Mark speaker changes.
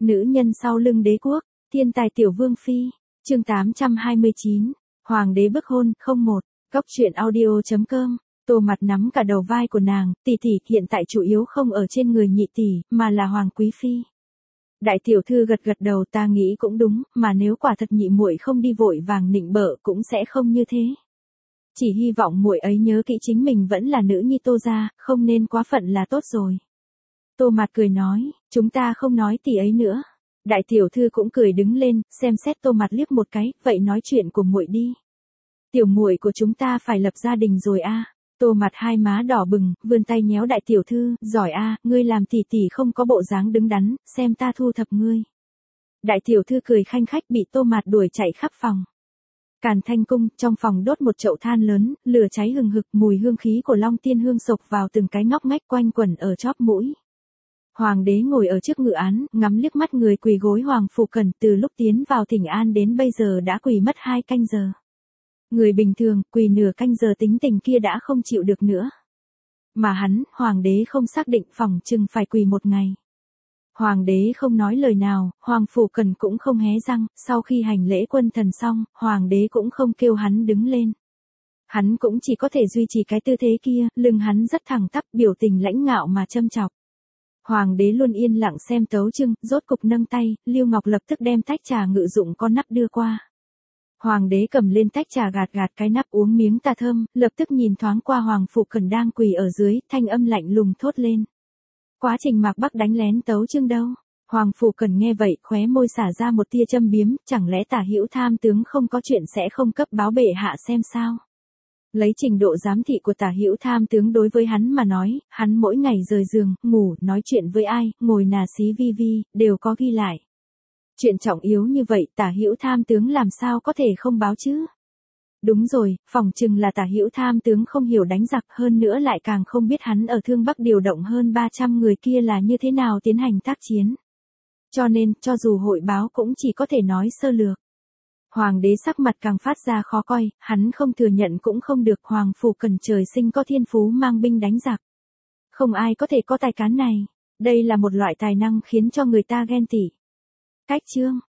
Speaker 1: Nữ nhân sau lưng đế quốc, thiên tài tiểu vương phi, chương 829, Hoàng đế bức hôn, 01, góc truyện audio.com. Tô Mặt nắm cả đầu vai của nàng, tỷ tỷ hiện tại chủ yếu không ở trên người nhị tỷ, mà là Hoàng quý phi. Đại tiểu thư gật gật đầu, ta nghĩ cũng đúng, mà nếu quả thật nhị muội không đi vội vàng nịnh bợ cũng sẽ không như thế. Chỉ hy vọng muội ấy nhớ kỹ chính mình vẫn là nữ nhi Tô gia, không nên quá phận là tốt rồi. Tô Mặt cười nói, chúng ta không nói tỷ ấy nữa. Đại tiểu thư cũng cười đứng lên, xem xét Tô Mặt liếc một cái, vậy nói chuyện của muội đi. Tiểu muội của chúng ta phải lập gia đình rồi a. Tô Mặt hai má đỏ bừng, vươn tay nhéo đại tiểu thư, giỏi a, ngươi làm tỷ tỷ không có bộ dáng đứng đắn, xem ta thu thập ngươi. Đại tiểu thư cười khanh khách bị Tô Mặt đuổi chạy khắp phòng. Càn Thanh cung, trong phòng đốt một chậu than lớn, lửa cháy hừng hực, mùi hương khí của Long Tiên hương sộc vào từng cái ngóc ngách quanh quẩn ở chóp mũi. Hoàng đế ngồi ở trước ngự án, ngắm liếc mắt người quỳ gối Hoàng Phủ Cẩn, từ lúc tiến vào thỉnh an đến bây giờ đã quỳ mất 2 canh giờ. Người bình thường, quỳ nửa canh giờ tính tình kia đã không chịu được nữa. Mà hắn, Hoàng đế không xác định phòng chừng phải quỳ 1 ngày. Hoàng đế không nói lời nào, Hoàng Phủ Cẩn cũng không hé răng, sau khi hành lễ quân thần xong, Hoàng đế cũng không kêu hắn đứng lên. Hắn cũng chỉ có thể duy trì cái tư thế kia, lưng hắn rất thẳng tắp, biểu tình lãnh ngạo mà châm chọc. Hoàng đế luôn yên lặng xem tấu chương, rốt cục nâng tay, Lưu Ngọc lập tức đem tách trà ngự dụng con nắp đưa qua. Hoàng đế cầm lên tách trà gạt cái nắp uống miếng trà thơm, lập tức nhìn thoáng qua Hoàng Phủ Cẩn đang quỳ ở dưới, thanh âm lạnh lùng thốt lên. Quá trình Mạc Bắc đánh lén tấu chương đâu? Hoàng Phủ Cẩn nghe vậy, khóe môi xả ra một tia châm biếm, chẳng lẽ Tả Hữu Tham tướng không có chuyện sẽ không cấp báo bệ hạ xem sao? Lấy trình độ giám thị của Tả Hữu Tham tướng đối với hắn mà nói, hắn mỗi ngày rời giường, ngủ, nói chuyện với ai, ngồi nà xí vi vi, đều có ghi lại. Chuyện trọng yếu như vậy, Tả Hữu Tham tướng làm sao có thể không báo chứ? Đúng rồi, phỏng chừng là Tả Hữu Tham tướng không hiểu đánh giặc, hơn nữa lại càng không biết hắn ở Thương Bắc điều động hơn 300 người kia là như thế nào tiến hành tác chiến. Cho nên, cho dù hội báo cũng chỉ có thể nói sơ lược. Hoàng đế sắc mặt càng phát ra khó coi, hắn không thừa nhận cũng không được, Hoàng Phủ Cẩn trời sinh có thiên phú mang binh đánh giặc. Không ai có thể có tài cán này, đây là một loại tài năng khiến cho người ta ghen tị. Cách chương,